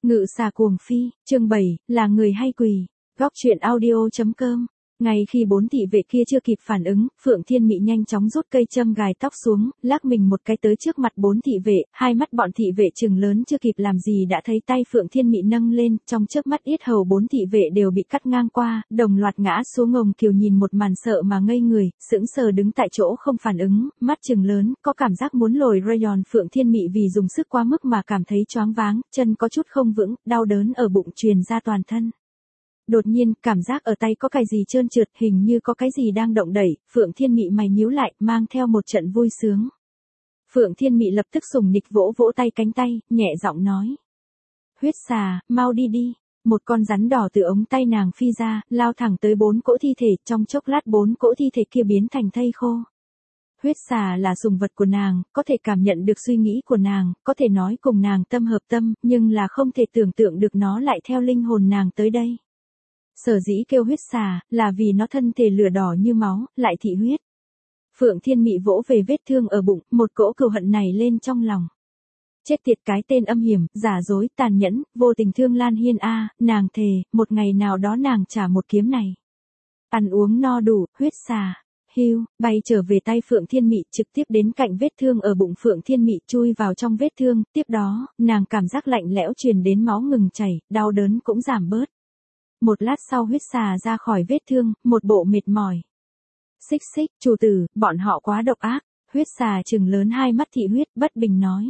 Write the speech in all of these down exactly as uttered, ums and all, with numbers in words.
Ngự xà cuồng phi, chương bảy, là người hay quỷ. Góc truyện audio chấm com. Ngay khi bốn thị vệ kia chưa kịp phản ứng, Phượng Thiên Mị nhanh chóng rút cây châm gài tóc xuống, lắc mình một cái tới trước mặt bốn thị vệ, hai mắt bọn thị vệ trừng lớn chưa kịp làm gì đã thấy tay Phượng Thiên Mị nâng lên, trong chớp mắt yết hầu bốn thị vệ đều bị cắt ngang qua, đồng loạt ngã xuống. Ngồng Kiều nhìn một màn sợ mà ngây người, sững sờ đứng tại chỗ không phản ứng, mắt trừng lớn, có cảm giác muốn lồi rayon. Phượng Thiên Mị vì dùng sức quá mức mà cảm thấy choáng váng, chân có chút không vững, đau đớn ở bụng truyền ra toàn thân. Đột nhiên, cảm giác ở tay có cái gì trơn trượt, hình như có cái gì đang động đẩy, Phượng Thiên Mị mày nhíu lại, mang theo một trận vui sướng. Phượng Thiên Mị lập tức sùng nịch vỗ vỗ tay cánh tay, nhẹ giọng nói. Huyết xà, mau đi đi. Một con rắn đỏ từ ống tay nàng phi ra, lao thẳng tới bốn cỗ thi thể, trong chốc lát bốn cỗ thi thể kia biến thành thây khô. Huyết xà là sùng vật của nàng, có thể cảm nhận được suy nghĩ của nàng, có thể nói cùng nàng tâm hợp tâm, nhưng là không thể tưởng tượng được nó lại theo linh hồn nàng tới đây. Sở dĩ kêu huyết xà, là vì nó thân thể lửa đỏ như máu, lại thị huyết. Phượng Thiên Mị vỗ về vết thương ở bụng, một cỗ cừu hận này lên trong lòng. Chết tiệt cái tên âm hiểm, giả dối, tàn nhẫn, vô tình thương Lan Hiên a, nàng thề, một ngày nào đó nàng trả một kiếm này. Ăn uống no đủ, huyết xà. Hưu, bay trở về tay Phượng Thiên Mị, trực tiếp đến cạnh vết thương ở bụng Phượng Thiên Mị, chui vào trong vết thương, tiếp đó, nàng cảm giác lạnh lẽo truyền đến, máu ngừng chảy, đau đớn cũng giảm bớt. Một lát sau huyết xà ra khỏi vết thương, một bộ mệt mỏi. Xích xích, chủ tử, bọn họ quá độc ác. Huyết xà trừng lớn hai mắt thị huyết, bất bình nói.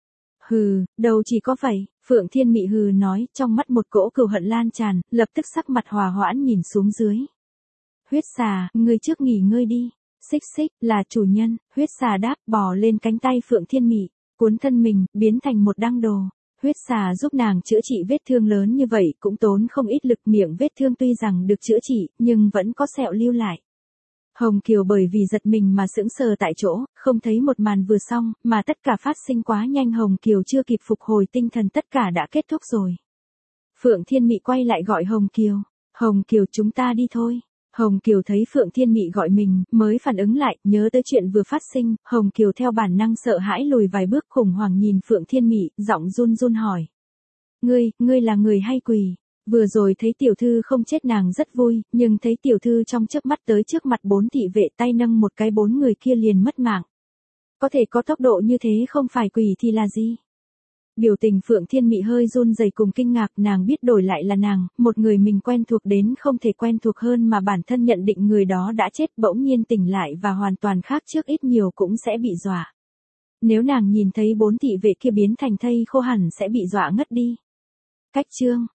Hừ, đâu chỉ có vậy, Phượng Thiên Mị hừ nói, trong mắt một cỗ cừu hận lan tràn, lập tức sắc mặt hòa hoãn nhìn xuống dưới. Huyết xà, ngươi trước nghỉ ngơi đi. Xích xích, là chủ nhân. Huyết xà đáp, bò lên cánh tay Phượng Thiên Mị, cuốn thân mình, biến thành một đăng đồ. Huyết xà giúp nàng chữa trị vết thương lớn như vậy cũng tốn không ít lực, miệng vết thương tuy rằng được chữa trị, nhưng vẫn có sẹo lưu lại. Hồng Kiều bởi vì giật mình mà sững sờ tại chỗ, không thấy một màn vừa xong, mà tất cả phát sinh quá nhanh, Hồng Kiều chưa kịp phục hồi tinh thần, tất cả đã kết thúc rồi. Phượng Thiên Mị quay lại gọi Hồng Kiều. Hồng Kiều, chúng ta đi thôi. Hồng Kiều thấy Phượng Thiên Mị gọi mình, mới phản ứng lại, nhớ tới chuyện vừa phát sinh, Hồng Kiều theo bản năng sợ hãi lùi vài bước, khủng hoảng nhìn Phượng Thiên Mị, giọng run run hỏi. Ngươi, ngươi là người hay quỷ? Vừa rồi thấy tiểu thư không chết nàng rất vui, nhưng thấy tiểu thư trong chớp mắt tới trước mặt bốn thị vệ, tay nâng một cái, bốn người kia liền mất mạng. Có thể có tốc độ như thế không phải quỷ thì là gì? Biểu tình Phượng Thiên Mị hơi run rẩy cùng kinh ngạc, nàng biết đổi lại là nàng, một người mình quen thuộc đến không thể quen thuộc hơn mà bản thân nhận định người đó đã chết, bỗng nhiên tỉnh lại và hoàn toàn khác trước, ít nhiều cũng sẽ bị dọa. Nếu nàng nhìn thấy bốn thị vệ kia biến thành thây khô hẳn sẽ bị dọa ngất đi. Cách chương